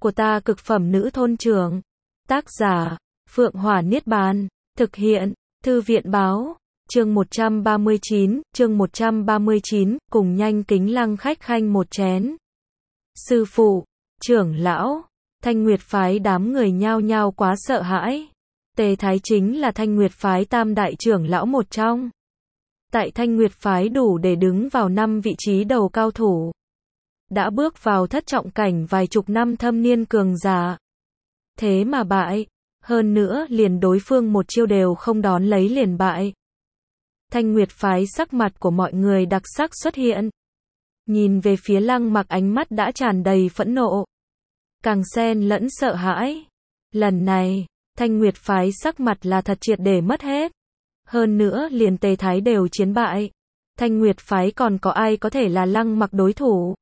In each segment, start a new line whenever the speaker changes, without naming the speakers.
của ta cực phẩm nữ thôn trưởng. Tác giả, Phượng Hỏa Niết Bàn. Thực hiện, Thư viện báo. Chương 139, cùng nhanh kính Lăng Khách Khanh một chén. Sư phụ, trưởng lão, Thanh Nguyệt phái đám người nhao nhao quá sợ hãi. Tề Thái chính là Thanh Nguyệt phái tam đại trưởng lão một trong. Tại Thanh Nguyệt phái đủ để đứng vào 5 vị trí đầu cao thủ. Đã bước vào thất trọng cảnh vài chục năm thâm niên cường giả. Thế mà bại, hơn nữa liền đối phương một chiêu đều không đón lấy liền bại. Thanh Nguyệt phái sắc mặt của mọi người đặc sắc xuất hiện. Nhìn về phía Lăng Mặc ánh mắt đã tràn đầy phẫn nộ. Càng xen lẫn sợ hãi. Lần này, Thanh Nguyệt phái sắc mặt là thật triệt để mất hết. Hơn nữa liền Tề Thái đều chiến bại. Thanh Nguyệt phái còn có ai có thể là Lăng Mặc đối thủ?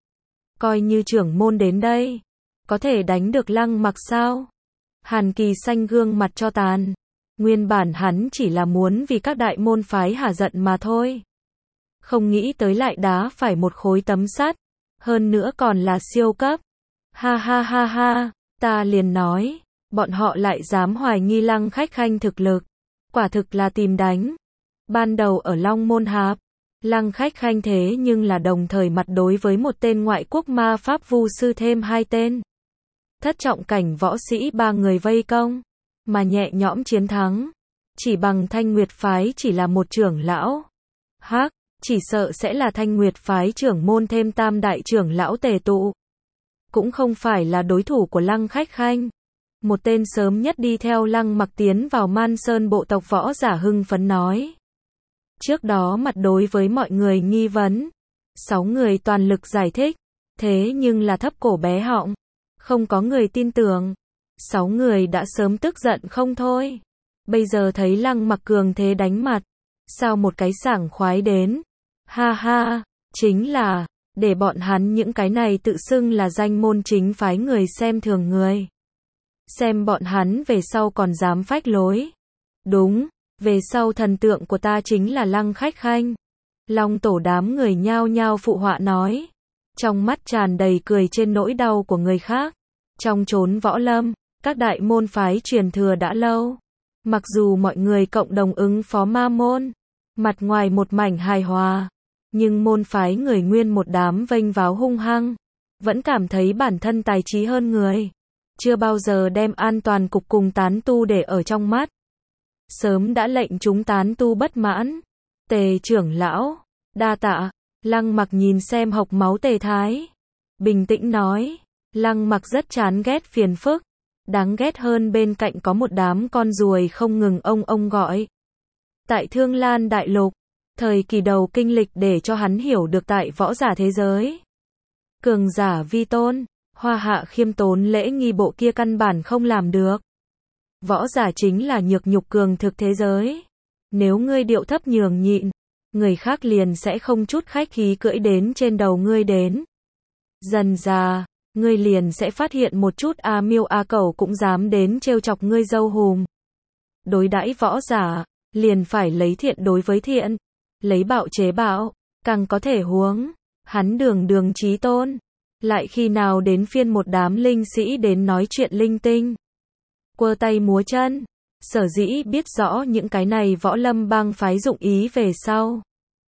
Coi như trưởng môn đến đây, có thể đánh được Lăng Mặc sao? Hàn Kỳ xanh gương mặt cho tàn. Nguyên bản hắn chỉ là muốn vì các đại môn phái hả giận mà thôi. Không nghĩ tới lại đá phải một khối tấm sắt. Hơn nữa còn là siêu cấp. Ha ha ha ha, ta liền nói, bọn họ lại dám hoài nghi Lăng Khách Khanh thực lực. Quả thực là tìm đánh. Ban đầu ở Long Môn Hạp, Lăng Khách Khanh thế nhưng là đồng thời mặt đối với một tên ngoại quốc ma pháp vu sư thêm 2 tên. Thất trọng cảnh võ sĩ 3 người vây công, mà nhẹ nhõm chiến thắng. Chỉ bằng Thanh Nguyệt phái chỉ là một trưởng lão. Hắc, chỉ sợ sẽ là Thanh Nguyệt phái trưởng môn thêm tam đại trưởng lão tề tụ. Cũng không phải là đối thủ của Lăng Khách Khanh. Một tên sớm nhất đi theo Lăng Mặc tiến vào Man Sơn bộ tộc võ giả hưng phấn nói. Trước đó mặt đối với mọi người nghi vấn, 6 người toàn lực giải thích, thế nhưng là thấp cổ bé họng, không có người tin tưởng. 6 người đã sớm tức giận không thôi. Bây giờ thấy Lăng Mặc cường thế đánh mặt, sao một cái sảng khoái đến. Ha ha, chính là, để bọn hắn những cái này tự xưng là danh môn chính phái người xem thường người. Xem bọn hắn về sau còn dám phách lối. Đúng, về sau thần tượng của ta chính là Lăng Khách Khanh. Long tổ đám người nhao nhao phụ họa nói. Trong mắt tràn đầy cười trên nỗi đau của người khác. Trong chốn võ lâm, các đại môn phái truyền thừa đã lâu. Mặc dù mọi người cộng đồng ứng phó ma môn, mặt ngoài một mảnh hài hòa, nhưng môn phái người nguyên một đám vênh váo hung hăng, vẫn cảm thấy bản thân tài trí hơn người. Chưa bao giờ đem an toàn cục cùng tán tu để ở trong mắt. Sớm đã lệnh chúng tán tu bất mãn. Tề trưởng lão, đa tạ. Lăng Mặc nhìn xem hộc máu Tề Thái, bình tĩnh nói. Lăng Mặc rất chán ghét phiền phức. Đáng ghét hơn bên cạnh có một đám con ruồi không ngừng ông gọi. Tại Thương Lan Đại Lục, thời kỳ đầu kinh lịch để cho hắn hiểu được tại võ giả thế giới. Cường giả vi tôn, hoa hạ khiêm tốn lễ nghi bộ kia căn bản không làm được. Võ giả chính là nhược nhục cường thực thế giới. Nếu ngươi điệu thấp nhường nhịn, người khác liền sẽ không chút khách khí cưỡi đến trên đầu ngươi đến. Dần dà, ngươi liền sẽ phát hiện một chút a miêu a cẩu cũng dám đến trêu chọc ngươi dâu hùm. Đối đãi võ giả, liền phải lấy thiện đối với thiện, lấy bạo chế bạo, càng có thể huống, hắn đường chí tôn. Lại khi nào đến phiên một đám linh sĩ đến nói chuyện linh tinh. Quơ tay múa chân. Sở dĩ biết rõ những cái này võ lâm bang phái dụng ý về sau.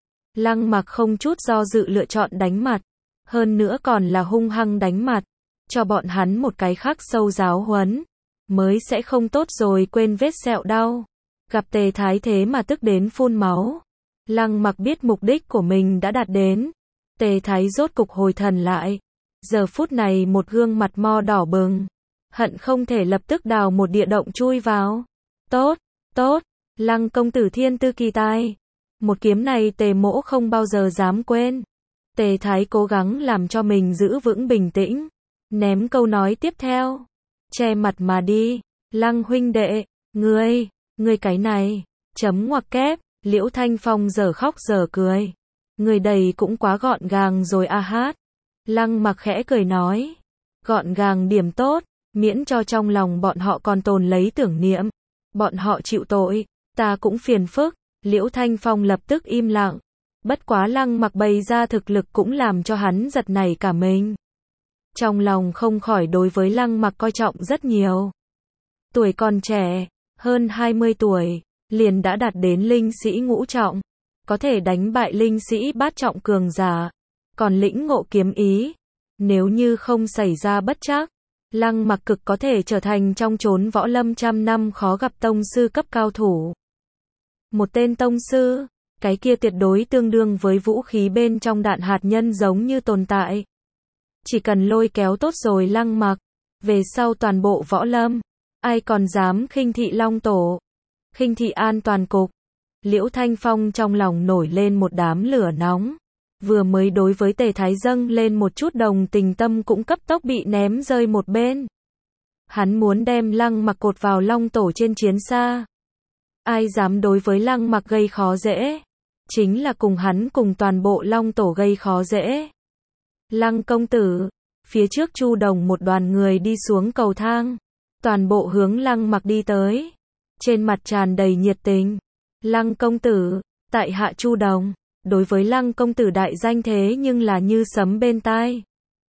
Lăng Mặc không chút do dự lựa chọn đánh mặt. Hơn nữa còn là hung hăng đánh mặt. Cho bọn hắn một cái khắc sâu giáo huấn. Mới sẽ không tốt rồi quên vết sẹo đau. Gặp Tề Thái thế mà tức đến phun máu. Lăng Mặc biết mục đích của mình đã đạt đến. Tề Thái rốt cục hồi thần lại. Giờ phút này một gương mặt mo đỏ bừng. Hận không thể lập tức đào một địa động chui vào. Tốt, tốt, Lăng công tử thiên tư kỳ tài. Một kiếm này Tề mỗ không bao giờ dám quên. Tề Thái cố gắng làm cho mình giữ vững bình tĩnh. Ném câu nói tiếp theo. Che mặt mà đi. Lăng huynh đệ, ngươi cái này. Chấm ngoặc kép. Liễu Thanh Phong giờ khóc giờ cười. Người đầy cũng quá gọn gàng rồi a hát. Lăng Mặc khẽ cười nói. Gọn gàng điểm tốt. Miễn cho trong lòng bọn họ còn tồn lấy tưởng niệm. Bọn họ chịu tội, ta cũng phiền phức. Liễu Thanh Phong lập tức im lặng. Bất quá Lăng Mặc bày ra thực lực cũng làm cho hắn giật nảy cả mình. trong lòng không khỏi đối với Lăng Mặc coi trọng rất nhiều. Tuổi còn trẻ, hơn 20 tuổi, liền đã đạt đến linh sĩ ngũ trọng, có thể đánh bại linh sĩ bát trọng cường giả, còn lĩnh ngộ kiếm ý. Nếu như không xảy ra bất trắc, Lăng Mặc cực có thể trở thành trong chốn võ lâm trăm năm khó gặp tông sư cấp cao thủ. Một tên tông sư, cái kia tuyệt đối tương đương với vũ khí bên trong đạn hạt nhân giống như tồn tại. Chỉ cần lôi kéo tốt rồi Lăng Mặc, về sau toàn bộ võ lâm, ai còn dám khinh thị Long Tổ, khinh thị an toàn cục. Liễu Thanh Phong trong lòng nổi lên một đám lửa nóng. Vừa mới đối với Tề Thái dâng lên một chút đồng tình tâm cũng cấp tốc bị ném rơi một bên. Hắn muốn đem Lăng Mặc cột vào Long Tổ trên chiến xa. Ai dám đối với Lăng Mặc gây khó dễ, chính là cùng hắn cùng toàn bộ Long Tổ gây khó dễ. Lăng công tử, phía trước Chu Đồng một đoàn người đi xuống cầu thang, toàn bộ hướng Lăng Mặc đi tới, trên mặt tràn đầy nhiệt tình. Lăng công tử, tại hạ Chu Đồng, đối với Lăng công tử đại danh thế nhưng là như sấm bên tai.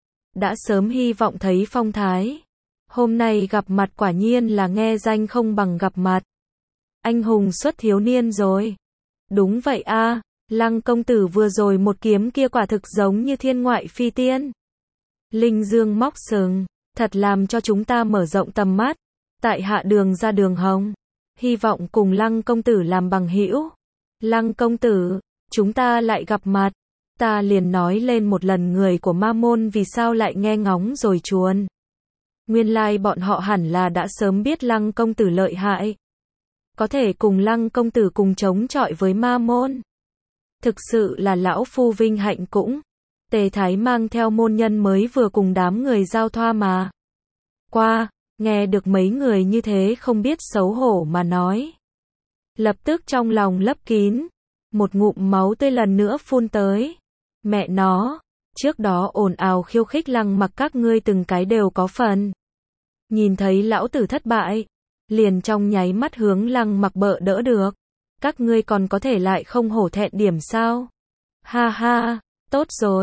Đã sớm hy vọng thấy phong thái, hôm nay gặp mặt quả nhiên là nghe danh không bằng gặp mặt. Anh hùng xuất thiếu niên rồi. Đúng vậy a, Lăng công tử vừa rồi một kiếm kia quả thực giống như thiên ngoại phi tiên. Linh dương móc sừng, thật làm cho chúng ta mở rộng tầm mắt. Tại hạ Đường ra Đường Hồng, hy vọng cùng Lăng công tử làm bằng hữu. Lăng công tử, chúng ta lại gặp mặt. Ta liền nói lên một lần người của Ma môn vì sao lại nghe ngóng rồi chuồn. Nguyên lai bọn họ hẳn là đã sớm biết Lăng công tử lợi hại, có thể cùng Lăng công tử cùng chống chọi với Ma môn. Thực sự là lão phu vinh hạnh cũng. Tề Thái mang theo môn nhân mới vừa cùng đám người giao thoa mà qua, nghe được mấy người như thế không biết xấu hổ mà nói. Lập tức trong lòng lấp kín, một ngụm máu tươi lần nữa phun tới. Mẹ nó, trước đó ồn ào khiêu khích Lăng Mặc các ngươi từng cái đều có phần. Nhìn thấy lão tử thất bại, liền trong nháy mắt hướng Lăng Mặc bợ đỡ được. Các ngươi còn có thể lại không hổ thẹn điểm sao? Ha ha, tốt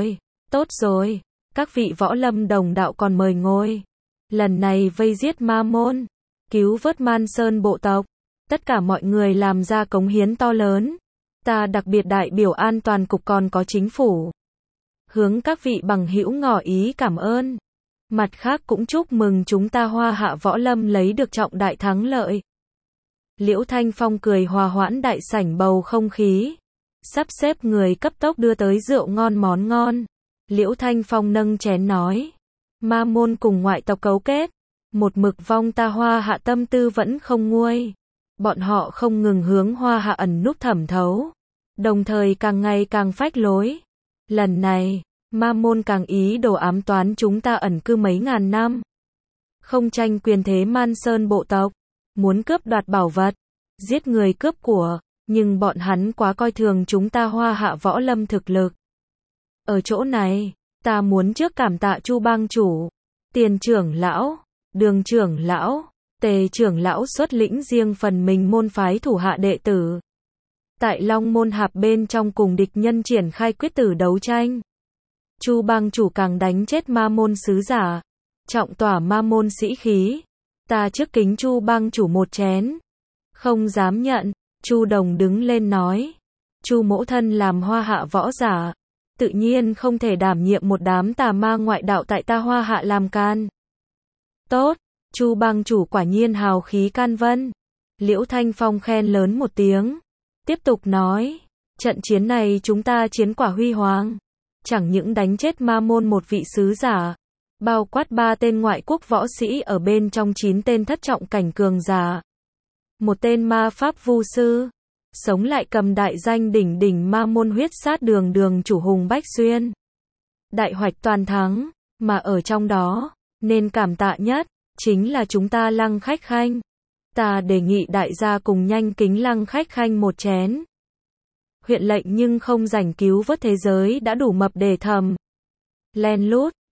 rồi, các vị võ lâm đồng đạo còn mời ngồi. Lần này vây giết Ma môn, cứu vớt Man Sơn bộ tộc, tất cả mọi người làm ra cống hiến to lớn. Ta đặc biệt đại biểu an toàn cục còn có chính phủ, hướng các vị bằng hữu ngỏ ý cảm ơn. Mặt khác cũng chúc mừng chúng ta Hoa Hạ võ lâm lấy được trọng đại thắng lợi. Liễu Thanh Phong cười hòa hoãn đại sảnh bầu không khí, sắp xếp người cấp tốc đưa tới rượu ngon món ngon. Liễu Thanh Phong nâng chén nói, Ma môn cùng ngoại tộc cấu kết, một mực vong ta Hoa Hạ tâm tư vẫn không nguôi. Bọn họ không ngừng hướng Hoa Hạ ẩn núp thẩm thấu, đồng thời càng ngày càng phách lối. Lần này, Ma môn càng ý đồ ám toán chúng ta ẩn cư mấy ngàn năm, không tranh quyền thế Man Sơn bộ tộc, muốn cướp đoạt bảo vật, giết người cướp của, nhưng bọn hắn quá coi thường chúng ta Hoa Hạ võ lâm thực lực. Ở chỗ này, ta muốn trước cảm tạ Chu bang chủ, Tiền trưởng lão, Đường trưởng lão, Tề trưởng lão xuất lĩnh riêng phần mình môn phái thủ hạ đệ tử. Tại Long Môn Hạp bên trong cùng địch nhân triển khai quyết tử đấu tranh. Chu bang chủ càng đánh chết Ma môn sứ giả, trọng tỏa Ma môn sĩ khí. Ta trước kính Chu bang chủ một chén. Không dám nhận, Chu Đồng đứng lên nói. Chu mỗ thân làm Hoa Hạ võ giả, tự nhiên không thể đảm nhiệm một đám tà ma ngoại đạo tại ta Hoa Hạ làm can. Tốt, Chu bang chủ quả nhiên hào khí can vân. Liễu Thanh Phong khen lớn một tiếng, tiếp tục nói, trận chiến này chúng ta chiến quả huy hoàng, chẳng những đánh chết Ma môn một vị sứ giả, bao quát 3 tên ngoại quốc võ sĩ ở bên trong 9 tên thất trọng cảnh cường giả, một tên ma pháp vu sư, sống lại cầm đại danh đỉnh đỉnh Ma môn huyết sát đường đường chủ Hùng Bách Xuyên. Đại hoạch toàn thắng, mà ở trong đó, nên cảm tạ nhất, chính là chúng ta Lăng khách khanh. Ta đề nghị đại gia cùng nhanh kính Lăng khách khanh một chén. Huyện lệnh nhưng không rảnh cứu vớt thế giới đã đủ mập để thầm. Len lút,